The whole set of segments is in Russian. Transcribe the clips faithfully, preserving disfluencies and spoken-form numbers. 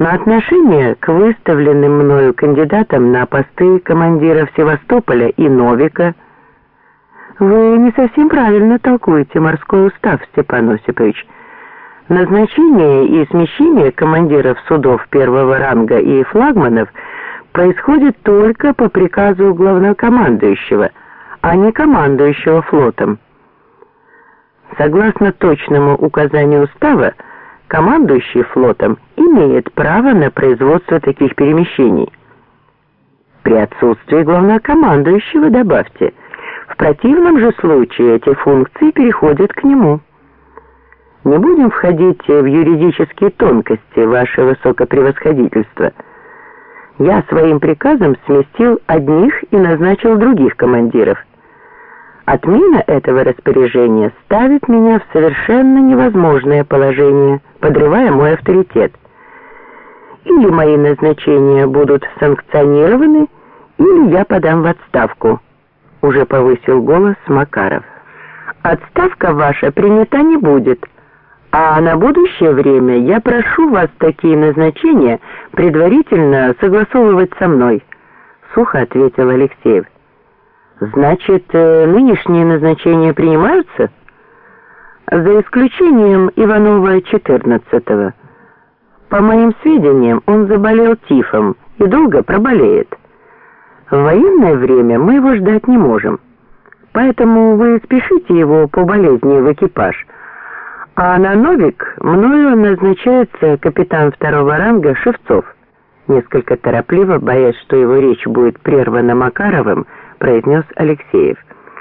Но отношение к выставленным мною кандидатам на посты командиров Севастополя и Новика... Вы не совсем правильно толкуете морской устав, Степан Осипович. Назначение и смещение командиров судов первого ранга и флагманов происходит только по приказу главнокомандующего, а не командующего флотом. Согласно точному указанию устава, командующий флотом имеет право на производство таких перемещений. При отсутствии главнокомандующего, добавьте, в противном же случае эти функции переходят к нему. Не будем входить в юридические тонкости, ваше высокопревосходительство. Я своим приказом сместил одних и назначил других командиров. Отмена этого распоряжения ставит меня в совершенно невозможное положение, подрывая мой авторитет. Или мои назначения будут санкционированы, или я подам в отставку. Уже повысил голос Макаров. Отставка ваша принята не будет, а на будущее время я прошу вас такие назначения предварительно согласовывать со мной, сухо ответил Алексеев. Значит, нынешние назначения принимаются? За исключением Иванова четырнадцатого. По моим сведениям, он заболел тифом и долго проболеет. В военное время мы его ждать не можем, поэтому вы спешите его по болезни в экипаж, а на Новик мною назначается капитан второго ранга Шевцов. Несколько торопливо, боясь, что его речь будет прервана Макаровым, произнес Алексеев.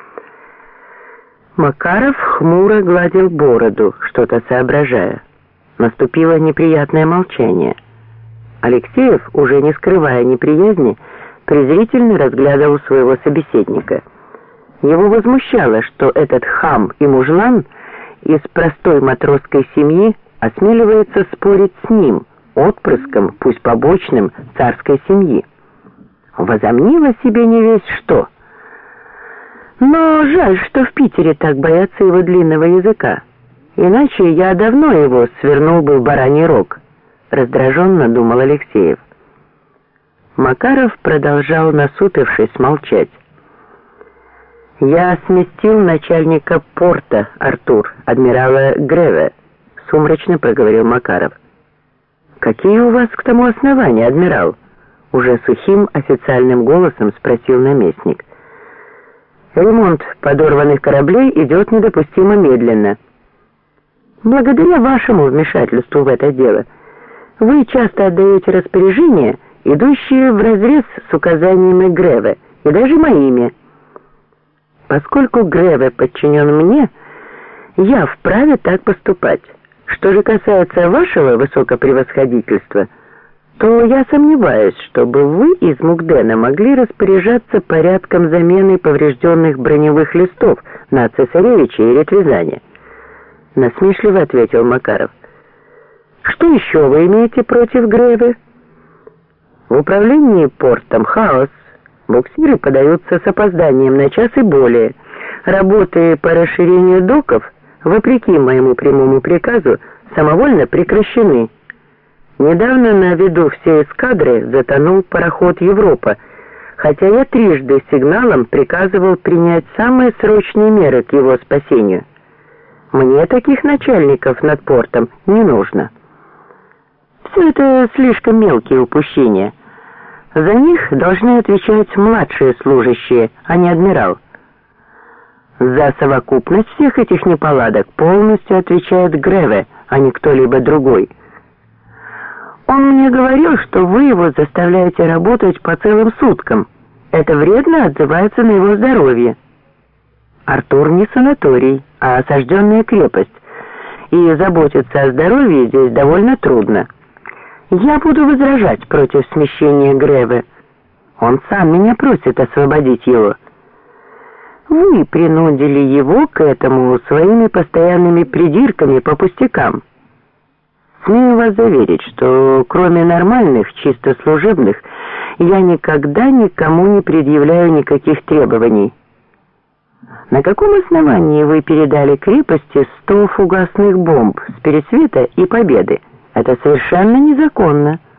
Макаров хмуро гладил бороду, что-то соображая. Наступило неприятное молчание. Алексеев, уже не скрывая неприязни, презрительно разглядывал своего собеседника. Его возмущало, что этот хам и мужлан из простой матросской семьи осмеливается спорить с ним, отпрыском, пусть побочным, царской семьи. Возомнила себе не весть что. Но жаль, что в Питере так боятся его длинного языка. Иначе я давно его свернул бы в бараний рог, раздраженно думал Алексеев. Макаров продолжал, насупившись, молчать. «Я сместил начальника порта, Артур, адмирала Греве», — сумрачно проговорил Макаров. «Какие у вас к тому основания, адмирал?» — уже сухим официальным голосом спросил наместник. «Ремонт подорванных кораблей идет недопустимо медленно. Благодаря вашему вмешательству в это дело вы часто отдаете распоряжения, идущие вразрез с указаниями Греве и даже моими. Поскольку Греве подчинен мне, я вправе так поступать. Что же касается вашего высокопревосходительства, то я сомневаюсь, чтобы вы из Мукдена могли распоряжаться порядком замены поврежденных броневых листов на Цесаревича и Ретвизане. Насмешливо ответил Макаров. Что еще вы имеете против Греве? В управлении портом хаос. Буксиры подаются с опозданием на час и более. Работы по расширению доков, вопреки моему прямому приказу, самовольно прекращены. Недавно на виду всей эскадры затонул пароход «Европа», хотя я трижды сигналом приказывал принять самые срочные меры к его спасению. Мне таких начальников над портом не нужно. Все это слишком мелкие упущения. За них должны отвечать младшие служащие, а не адмирал. За совокупность всех этих неполадок полностью отвечает Греве, а не кто-либо другой. Он мне говорил, что вы его заставляете работать по целым суткам. Это вредно отзывается на его здоровье. Артур не санаторий, а осажденная крепость, и заботиться о здоровье здесь довольно трудно. Я буду возражать против смещения Греве. Он сам меня просит освободить его. Вы принудили его к этому своими постоянными придирками по пустякам. Смею вас заверить, что кроме нормальных, чисто служебных, я никогда никому не предъявляю никаких требований. На каком основании вы передали крепости сто фугасных бомб с Пересвета и Победы? Это совершенно незаконно.